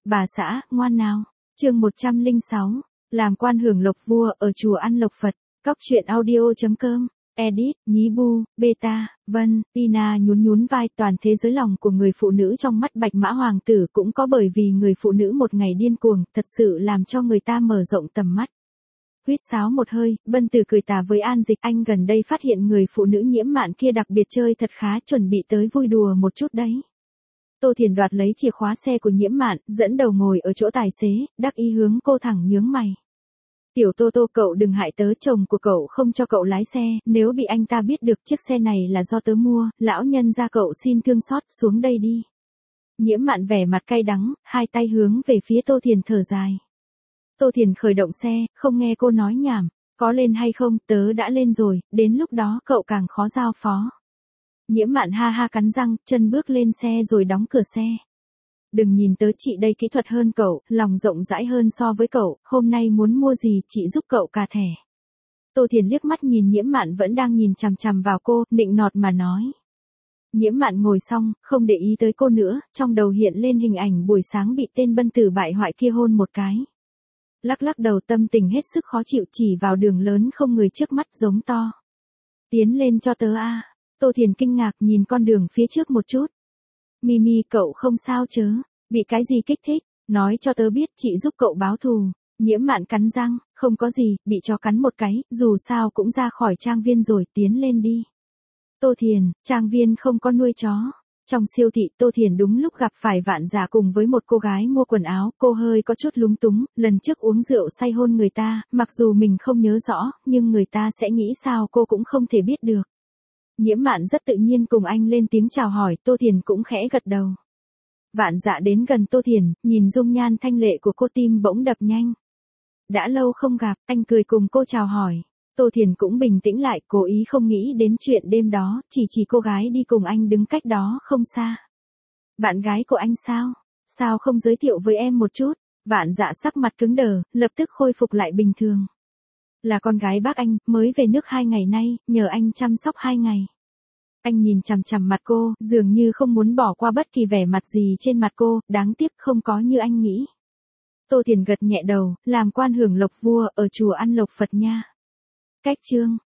Bà xã, ngoan nào. Chương 106. Làm quan hưởng lộc vua ở chùa ăn lộc Phật. Cóc truyện audio.com. Edit, Nhí Bu, Beta, Vân, Tina nhún vai. Toàn thế giới lòng của người phụ nữ trong mắt Bạch Mã Hoàng tử cũng có, bởi vì người phụ nữ một ngày điên cuồng, thật sự làm cho người ta mở rộng tầm mắt. Huýt sáo một hơi, Bân Tử cười tà với An Dịch, anh gần đây phát hiện người phụ nữ Nhiễm Mạn kia đặc biệt chơi thật khá, chuẩn bị tới vui đùa một chút đấy. Tô Thiền đoạt lấy chìa khóa xe của Nhiễm Mạn, dẫn đầu ngồi ở chỗ tài xế, đắc ý hướng cô thẳng nhướng mày. Tiểu Tô Tô, cậu đừng hại tớ, chồng của cậu không cho cậu lái xe, nếu bị anh ta biết được chiếc xe này là do tớ mua, lão nhân gia cậu xin thương xót, xuống đây đi. Nhiễm Mạn vẻ mặt cay đắng, hai tay hướng về phía Tô Thiền thở dài. Tô Thiền khởi động xe, không nghe cô nói nhảm, có lên hay không, tớ đã lên rồi, đến lúc đó cậu càng khó giao phó. Nhiễm Mạn ha ha cắn răng, chân bước lên xe rồi đóng cửa xe. Đừng nhìn tớ, chị đây kỹ thuật hơn cậu, lòng rộng rãi hơn so với cậu, hôm nay muốn mua gì chị giúp cậu cả thẻ. Tô Thiền liếc mắt nhìn Nhiễm Mạn vẫn đang nhìn chằm chằm vào cô, nịnh nọt mà nói. Nhiễm Mạn ngồi xong, không để ý tới cô nữa, trong đầu hiện lên hình ảnh buổi sáng bị tên Bân Tử bại hoại kia hôn một cái. Lắc lắc đầu, tâm tình hết sức khó chịu, chỉ vào đường lớn không người trước mắt giống to. Tiến lên cho tớ a. Tô Thiền kinh ngạc nhìn con đường phía trước một chút. Mimi, cậu không sao chớ, bị cái gì kích thích, nói cho tớ biết chị giúp cậu báo thù. Nhiễm Mạn cắn răng, không có gì, bị chó cắn một cái, dù sao cũng ra khỏi trang viên rồi, tiến lên đi. Tô Thiền, trang viên không có nuôi chó. Trong siêu thị, Tô Thiền đúng lúc gặp phải Vạn Dạ cùng với một cô gái mua quần áo, cô hơi có chút lúng túng, lần trước uống rượu say hôn người ta, mặc dù mình không nhớ rõ, nhưng người ta sẽ nghĩ sao cô cũng không thể biết được. Nhiễm Mạn rất tự nhiên cùng anh lên tiếng chào hỏi, Tô Thiền cũng khẽ gật đầu. Vạn Dạ đến gần Tô Thiền, nhìn dung nhan thanh lệ của cô tim bỗng đập nhanh. Đã lâu không gặp, anh cười cùng cô chào hỏi. Tô Thiền cũng bình tĩnh lại, cố ý không nghĩ đến chuyện đêm đó, chỉ cô gái đi cùng anh đứng cách đó không xa. Bạn gái của anh sao? Sao không giới thiệu với em một chút? Vạn Dạ sắc mặt cứng đờ, lập tức khôi phục lại bình thường. Là con gái bác anh, mới về nước 2 ngày nay, nhờ anh chăm sóc 2 ngày. Anh nhìn chằm chằm mặt cô, dường như không muốn bỏ qua bất kỳ vẻ mặt gì trên mặt cô, đáng tiếc không có như anh nghĩ. Tô Thiền gật nhẹ đầu, làm quan hưởng lộc vua ở chùa ăn lộc Phật nha. Cách chương